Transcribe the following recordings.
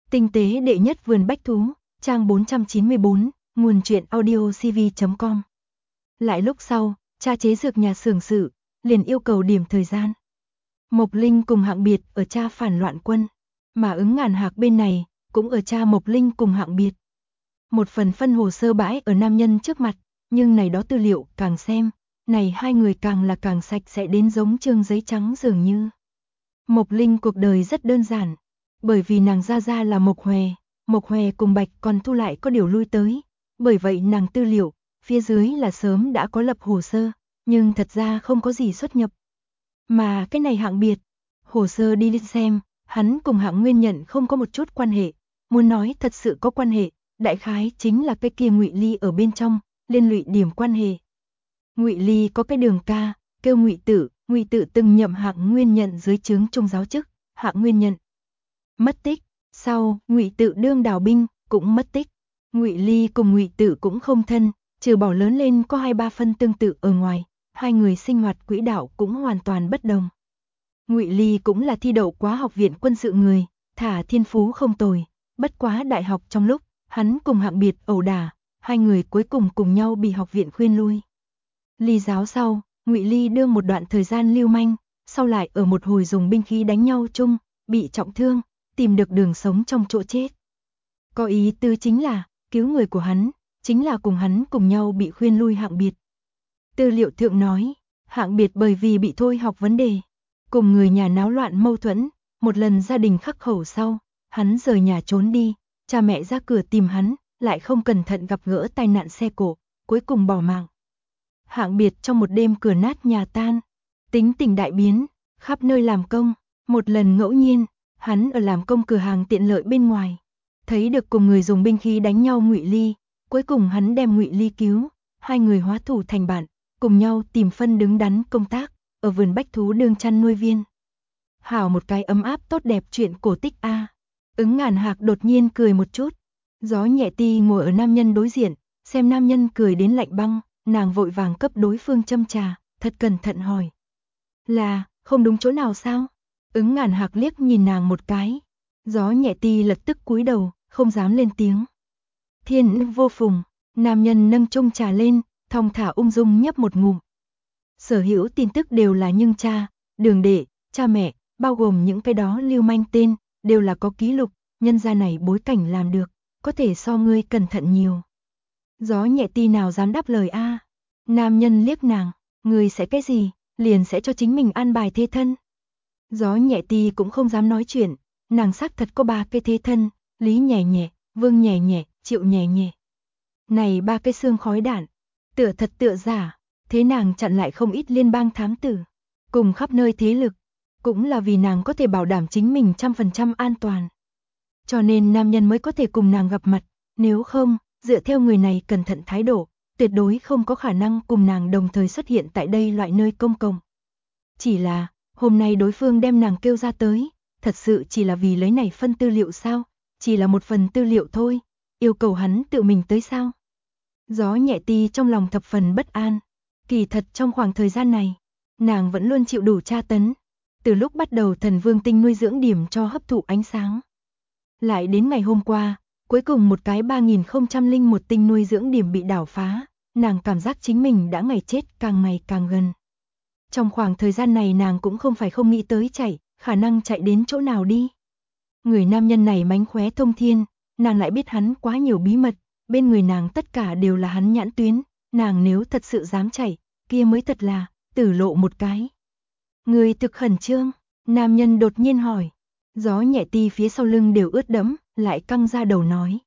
Tinh tế đệ nhất vườn bách thú, trang 494, nguồn truyện audiocv.com. Lại lúc sau, cha chế dược nhà xưởng sự, liền yêu cầu điểm thời gian. Mộc Linh cùng Hạng Biệt ở tra phản loạn quân, mà Ứng Ngàn Hạc bên này, cũng ở tra Mộc Linh cùng Hạng Biệt. Một phần phân hồ sơ bãi ở nam nhân trước mặt, nhưng này đó tư liệu càng xem, này hai người càng là càng sạch sẽ đến giống trương giấy trắng dường như. Mộc Linh cuộc đời rất đơn giản, bởi vì nàng ra là Mộc Hòe cùng Bạch còn thu lại có điều lui tới, bởi vậy nàng tư liệu, phía dưới là sớm đã có lập hồ sơ, nhưng thật ra không có gì xuất nhập. Mà cái này Hạng Biệt, hồ sơ đi lên xem, hắn cùng Hạng Nguyên Nhận không có một chút quan hệ, muốn nói thật sự có quan hệ, đại khái chính là cái kia Ngụy Ly ở bên trong, liên lụy điểm quan hệ. Ngụy Ly có cái đường ca, kêu Ngụy Tự từng nhậm Hạng Nguyên Nhận dưới trướng trung giáo chức, Hạng Nguyên Nhận mất tích, sau Ngụy Tự đương đào binh cũng mất tích. Ngụy Ly cùng Ngụy Tự cũng không thân, trừ bỏ lớn lên có 2-3 phân tương tự ở ngoài, hai người sinh hoạt quỹ đạo cũng hoàn toàn bất đồng. Ngụy Ly cũng là thi đậu quá học viện quân sự người, thả thiên phú không tồi, bất quá đại học trong lúc hắn cùng Hạng Biệt ẩu đả, hai người cuối cùng nhau bị học viện khuyên lui. Ly giáo sau, Ngụy Ly đương một đoạn thời gian lưu manh, sau lại ở một hồi dùng binh khí đánh nhau chung, bị trọng thương, tìm được đường sống trong chỗ chết. Có ý tứ chính là, cứu người của hắn, chính là cùng hắn cùng nhau bị khuyên lui Hạng Biệt. Tư liệu thượng nói, Hạng Biệt bởi vì bị thôi học vấn đề, cùng người nhà náo loạn mâu thuẫn, một lần gia đình khắc khẩu sau, hắn rời nhà trốn đi, cha mẹ ra cửa tìm hắn, lại không cẩn thận gặp gỡ tai nạn xe cộ, cuối cùng bỏ mạng. Hạng Biệt trong một đêm cửa nát nhà tan, tính tình đại biến, khắp nơi làm công, một lần ngẫu nhiên, hắn ở làm công cửa hàng tiện lợi bên ngoài, thấy được cùng người dùng binh khí đánh nhau Ngụy Ly, cuối cùng hắn đem Ngụy Ly cứu, hai người hóa thủ thành bạn, cùng nhau tìm phân đứng đắn công tác, ở vườn bách thú đương chăn nuôi viên. Hảo một cái ấm áp tốt đẹp chuyện cổ tích a. Ứng Ngàn Hạc đột nhiên cười một chút, Gió Nhẹ Ti ngồi ở nam nhân đối diện, xem nam nhân cười đến lạnh băng, nàng vội vàng cấp đối phương châm trà, thật cẩn thận hỏi. Là, không đúng chỗ nào sao? Ứng Ngàn Hạc liếc nhìn nàng một cái. Gió Nhẹ Ti lập tức cúi đầu, không dám lên tiếng. Thiên vô phùng, nam nhân nâng chung trà lên, thong thả ung dung nhấp một ngụm. Sở hữu tin tức đều là nhưng cha, đường đệ, cha mẹ, bao gồm những cái đó lưu manh tên, đều là có ký lục, nhân gia này bối cảnh làm được, có thể so ngươi cẩn thận nhiều. Gió Nhẹ Ti nào dám đáp lời a? Nam nhân liếc nàng, ngươi sẽ cái gì, liền sẽ cho chính mình an bài thế thân. Gió Nhẹ Ti cũng không dám nói chuyện, nàng xác thật có 3 cái thế thân, Lý nhẹ nhẹ, Vương nhẹ nhẹ, Triệu nhẹ nhẹ. Này 3 cái xương khói đạn, tựa thật tựa giả, thế nàng chặn lại không ít liên bang thám tử, cùng khắp nơi thế lực, cũng là vì nàng có thể bảo đảm chính mình 100% an toàn. Cho nên nam nhân mới có thể cùng nàng gặp mặt, nếu không, dựa theo người này cẩn thận thái độ, tuyệt đối không có khả năng cùng nàng đồng thời xuất hiện tại đây loại nơi công cộng. Chỉ là, hôm nay đối phương đem nàng kêu ra tới, thật sự chỉ là vì lấy này phân tư liệu sao? Chỉ là một phần tư liệu thôi, yêu cầu hắn tự mình tới sao? Gió Nhẹ Ti trong lòng thập phần bất an, kỳ thật trong khoảng thời gian này, nàng vẫn luôn chịu đủ tra tấn, từ lúc bắt đầu Thần Vương tinh nuôi dưỡng điểm cho hấp thụ ánh sáng. Lại đến ngày hôm qua, cuối cùng một cái 3001 tinh nuôi dưỡng điểm bị đảo phá, nàng cảm giác chính mình đã ngày chết càng ngày càng gần. Trong khoảng thời gian này nàng cũng không phải không nghĩ tới chạy, khả năng chạy đến chỗ nào đi. Người nam nhân này mánh khóe thông thiên, nàng lại biết hắn quá nhiều bí mật, bên người nàng tất cả đều là hắn nhãn tuyến, nàng nếu thật sự dám chạy, kia mới thật là tử lộ một cái. Người thực khẩn trương, nam nhân đột nhiên hỏi. Gió Nhẹ Ti phía sau lưng đều ướt đẫm, lại căng ra đầu nói.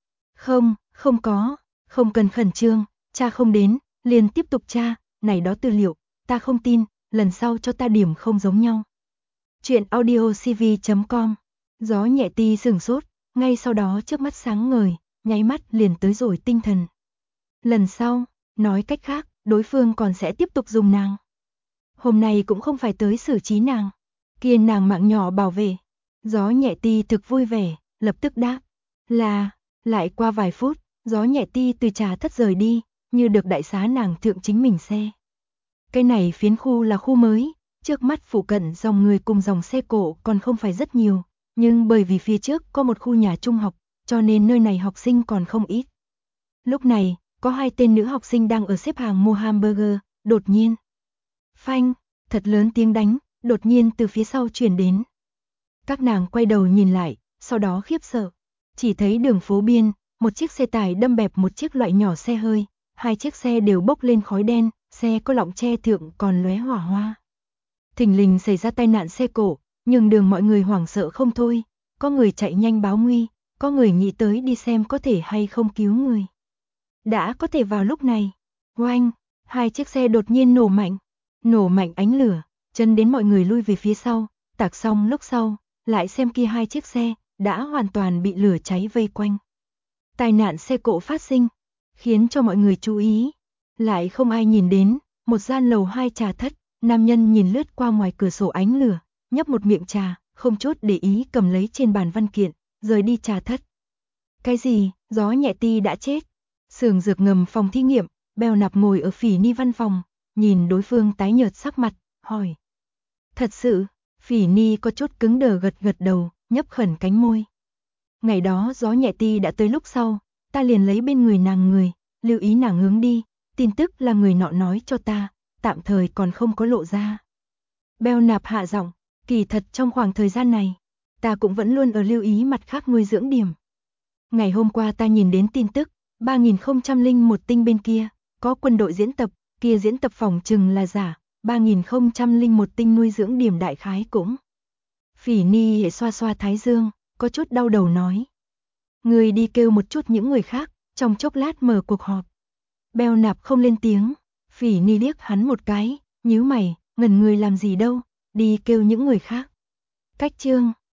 Không có, không cần khẩn trương, cha không đến, liền tiếp tục tra, này đó tư liệu, ta không tin, lần sau cho ta điểm không giống nhau. Chuyện audiocv.com. Gió Nhẹ Ti sửng sốt, ngay sau đó trước mắt sáng ngời, nháy mắt liền tới rồi tinh thần. Lần sau, nói cách khác, đối phương còn sẽ tiếp tục dùng nàng. Hôm nay cũng không phải tới xử trí nàng, kia nàng mạng nhỏ bảo vệ. Gió Nhẹ Ti thực vui vẻ, lập tức đáp. Là, lại qua vài phút, Gió Nhẹ Ti từ trà thất rời đi, như được đại xá nàng thượng chính mình xe. Cái này phiến khu là khu mới, trước mắt phụ cận dòng người cùng dòng xe cộ còn không phải rất nhiều, Nhưng bởi vì phía trước có một khu nhà trung học, cho nên nơi này học sinh còn không ít. Lúc này, có 2 tên nữ học sinh đang ở xếp hàng mua hamburger, đột nhiên. Phanh, thật lớn tiếng đánh, đột nhiên từ phía sau truyền đến. Các nàng quay đầu nhìn lại, sau đó khiếp sợ. Chỉ thấy đường phố biên, một chiếc xe tải đâm bẹp một chiếc loại nhỏ xe hơi, 2 chiếc xe đều bốc lên khói đen, xe có lọng che thượng còn lóe hỏa hoa. Thình lình xảy ra tai nạn xe cộ, nhưng đường mọi người hoảng sợ không thôi, có người chạy nhanh báo nguy, có người nghĩ tới đi xem có thể hay không cứu người. Đã có thể vào lúc này, oanh, 2 chiếc xe đột nhiên nổ mạnh ánh lửa, chân đến mọi người lui về phía sau, tạc xong lúc sau, lại xem kia 2 chiếc xe, đã hoàn toàn bị lửa cháy vây quanh. Tai nạn xe cộ phát sinh, khiến cho mọi người chú ý, lại không ai nhìn đến, một gian lầu 2 trà thất, nam nhân nhìn lướt qua ngoài cửa sổ ánh lửa, nhấp một miệng trà, không chút để ý cầm lấy trên bàn văn kiện, rời đi trà thất. Cái gì, Gió Nhẹ Ti đã chết? Xưởng dược ngầm phòng thí nghiệm, Bèo Nạp ngồi ở Phỉ Ni văn phòng, nhìn đối phương tái nhợt sắc mặt, hỏi. Thật sự, Phỉ Ni có chút cứng đờ gật gật đầu, nhấp khẩn cánh môi. Ngày đó Gió Nhẹ Ti đã tới lúc sau, ta liền lấy bên người nàng lưu ý nàng hướng đi, tin tức là người nọ nói cho ta, tạm thời còn không có lộ ra. Bèo Nạp hạ giọng, kỳ thật trong khoảng thời gian này, ta cũng vẫn luôn ở lưu ý mặt khác nuôi dưỡng điểm. Ngày hôm qua ta nhìn đến tin tức, 3001 tinh bên kia, có quân đội diễn tập, kia diễn tập phòng chừng là giả, 3001 tinh nuôi dưỡng điểm đại khái cũng. Phỉ Ni hệ xoa xoa thái dương, có chút đau đầu nói. Người đi kêu một chút những người khác, trong chốc lát mở cuộc họp. Bèo Nạp không lên tiếng, Phỉ Ni liếc hắn một cái, nhíu mày, ngẩn người làm gì đâu, đi kêu những người khác. Cách chương